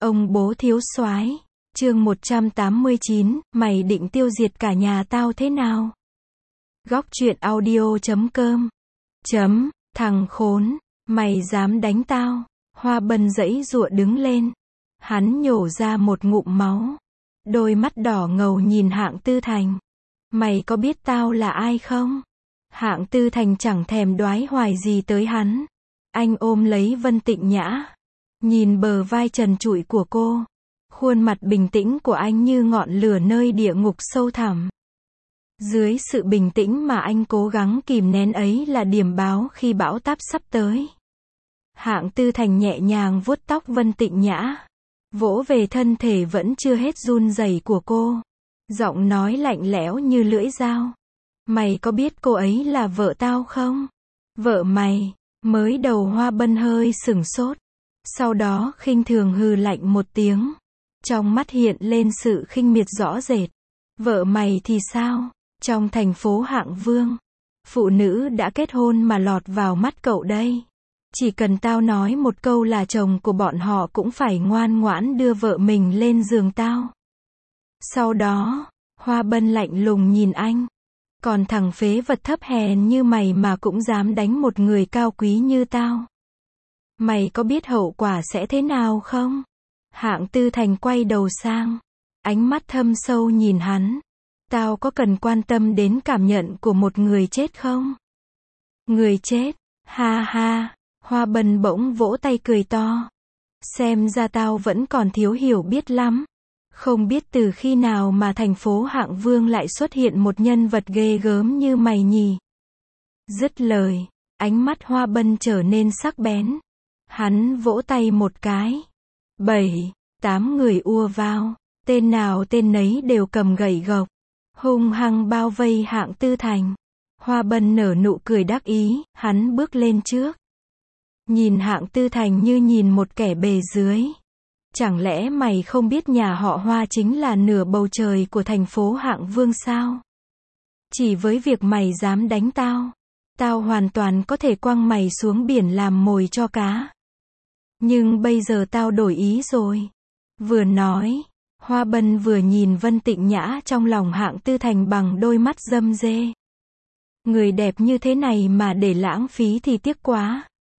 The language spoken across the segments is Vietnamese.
Ông bố thiếu soái. Chương 189, mày định tiêu diệt cả nhà tao thế nào? Góc truyện audio.com. Thằng khốn, mày dám đánh tao? Hoa Bân giãy giụa đứng lên. Hắn nhổ ra một ngụm máu. Đôi mắt đỏ ngầu nhìn Hạng Tư Thành. Mày có biết tao là ai không? Hạng Tư Thành chẳng thèm đoái hoài gì tới hắn. Anh ôm lấy Vân Tịnh Nhã. Nhìn bờ vai trần trụi của cô. Khuôn mặt bình tĩnh của anh như ngọn lửa nơi địa ngục sâu thẳm. Dưới sự bình tĩnh mà anh cố gắng kìm nén ấy là điểm báo khi bão táp sắp tới. Hạng Tư Thành nhẹ nhàng vuốt tóc Vân Tịnh Nhã. Vỗ về thân thể vẫn chưa hết run rẩy của cô. Giọng nói lạnh lẽo như lưỡi dao. Mày có biết cô ấy là vợ tao không? Vợ mày. Mới đầu Hoa Bân hơi sửng sốt. Sau đó khinh thường hừ lạnh một tiếng. Trong mắt hiện lên sự khinh miệt rõ rệt. Vợ mày thì sao? Trong thành phố Hạng Vương, phụ nữ đã kết hôn mà lọt vào mắt cậu đây. Chỉ cần tao nói một câu là chồng của bọn họ cũng phải ngoan ngoãn đưa vợ mình lên giường tao. Sau đó, Hoa Bân lạnh lùng nhìn anh. Còn thằng phế vật thấp hèn như mày mà cũng dám đánh một người cao quý như tao. Mày có biết hậu quả sẽ thế nào không? Hạng Tư Thành quay đầu sang. Ánh mắt thâm sâu nhìn hắn. Tao có cần quan tâm đến cảm nhận của một người chết không? Người chết? Ha ha. Hoa Bân bỗng vỗ tay cười to. Xem ra tao vẫn còn thiếu hiểu biết lắm. Không biết từ khi nào mà thành phố Hạng Vương lại xuất hiện một nhân vật ghê gớm như mày nhỉ? Dứt lời, ánh mắt Hoa Bân trở nên sắc bén. Hắn vỗ tay một cái. 7, 8 người ùa vào. Tên nào tên nấy đều cầm gậy gộc. Hung hăng bao vây Hạng Tư Thành. Hoa Bân nở nụ cười đắc ý, hắn bước lên trước. Nhìn Hạng Tư Thành như nhìn một kẻ bề dưới. Chẳng lẽ mày không biết nhà họ Hoa chính là nửa bầu trời của thành phố Hạng Vương sao? Chỉ với việc mày dám đánh tao, tao hoàn toàn có thể quăng mày xuống biển làm mồi cho cá. Nhưng bây giờ tao đổi ý rồi. Vừa nói, Hoa Bân vừa nhìn Vân Tịnh Nhã trong lòng Hạng Tư Thành bằng đôi mắt râm rê. Người đẹp như thế này mà để lãng phí thì tiếc quá.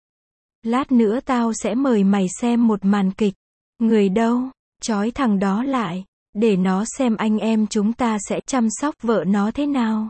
Lát nữa tao sẽ mời mày xem một màn kịch. Người đâu? Trói thằng đó lại. Để nó xem anh em chúng ta sẽ chăm sóc vợ nó thế nào.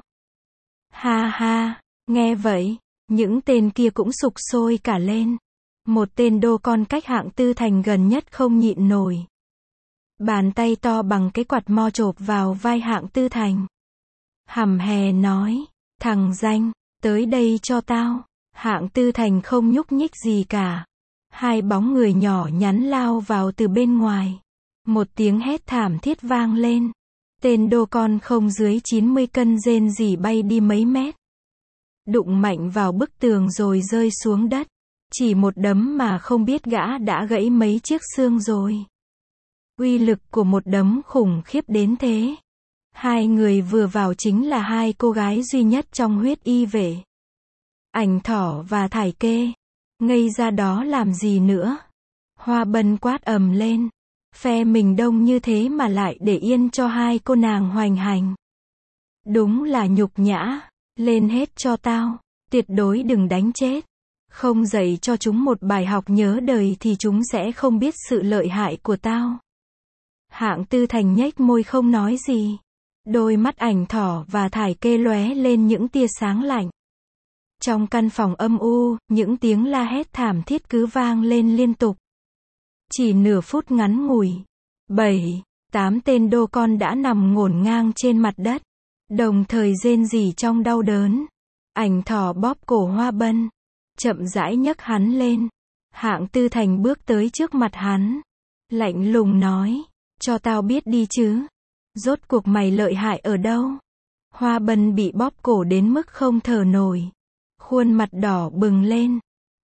Ha ha. Nghe vậy, những tên kia cũng sục sôi cả lên. Một tên đô con cách Hạng Tư Thành gần nhất không nhịn nổi. Bàn tay to bằng cái quạt mo chộp vào vai Hạng Tư Thành. Hầm hè nói, thằng danh, tới đây cho tao. Hạng Tư Thành không nhúc nhích gì cả. Hai bóng người nhỏ nhắn lao vào từ bên ngoài. Một tiếng hét thảm thiết vang lên. Tên đô con không dưới 90 cân rên rỉ bay đi mấy mét. Đụng mạnh vào bức tường rồi rơi xuống đất. Chỉ một đấm mà không biết gã đã gãy mấy chiếc xương rồi. Uy lực của một đấm khủng khiếp đến thế. Hai người vừa vào chính là hai cô gái duy nhất trong huyết y vệ. Ảnh Thỏ và Thải Kê. Ngây ra đó làm gì nữa? Hoa Bân quát ầm lên. Phe mình đông như thế mà lại để yên cho hai cô nàng hoành hành. Đúng là nhục nhã. Lên hết cho tao. Tuyệt đối đừng đánh chết. Không dạy cho chúng một bài học nhớ đời thì chúng sẽ không biết sự lợi hại của tao. Hạng Tư Thành nhếch môi không nói gì. Đôi mắt Ảnh Thỏ và Thải Kê lóe lên những tia sáng lạnh. Trong căn phòng âm u, những tiếng la hét thảm thiết cứ vang lên liên tục. Chỉ nửa phút ngắn ngủi, 7, 8 tên đô con đã nằm ngổn ngang trên mặt đất, đồng thời rên rỉ trong đau đớn. Ảnh Thỏ bóp cổ Hoa Bân, chậm rãi nhấc hắn lên. Hạng Tư Thành bước tới trước mặt hắn, lạnh lùng nói, cho tao biết đi chứ. Rốt cuộc mày lợi hại ở đâu? Hoa Bân bị bóp cổ đến mức không thở nổi. Khuôn mặt đỏ bừng lên.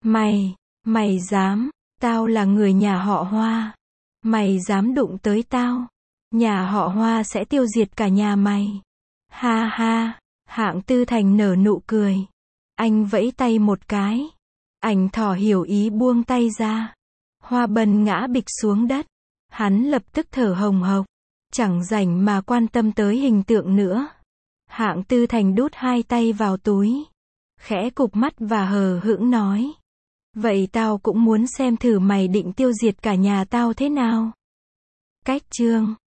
Mày dám, tao là người nhà họ Hoa. Mày dám đụng tới tao. Nhà họ Hoa sẽ tiêu diệt cả nhà mày. Ha ha, Hạng Tư Thành nở nụ cười. Anh vẫy tay một cái. Ảnh Thỏ hiểu ý buông tay ra. Hoa Bân ngã bịch xuống đất. Hắn lập tức thở hồng hộc, chẳng rảnh mà quan tâm tới hình tượng nữa. Hạng Tư Thành đút hai tay vào túi, khẽ cụp mắt và hờ hững nói. Vậy tao cũng muốn xem thử mày định tiêu diệt cả nhà tao thế nào. Cách chương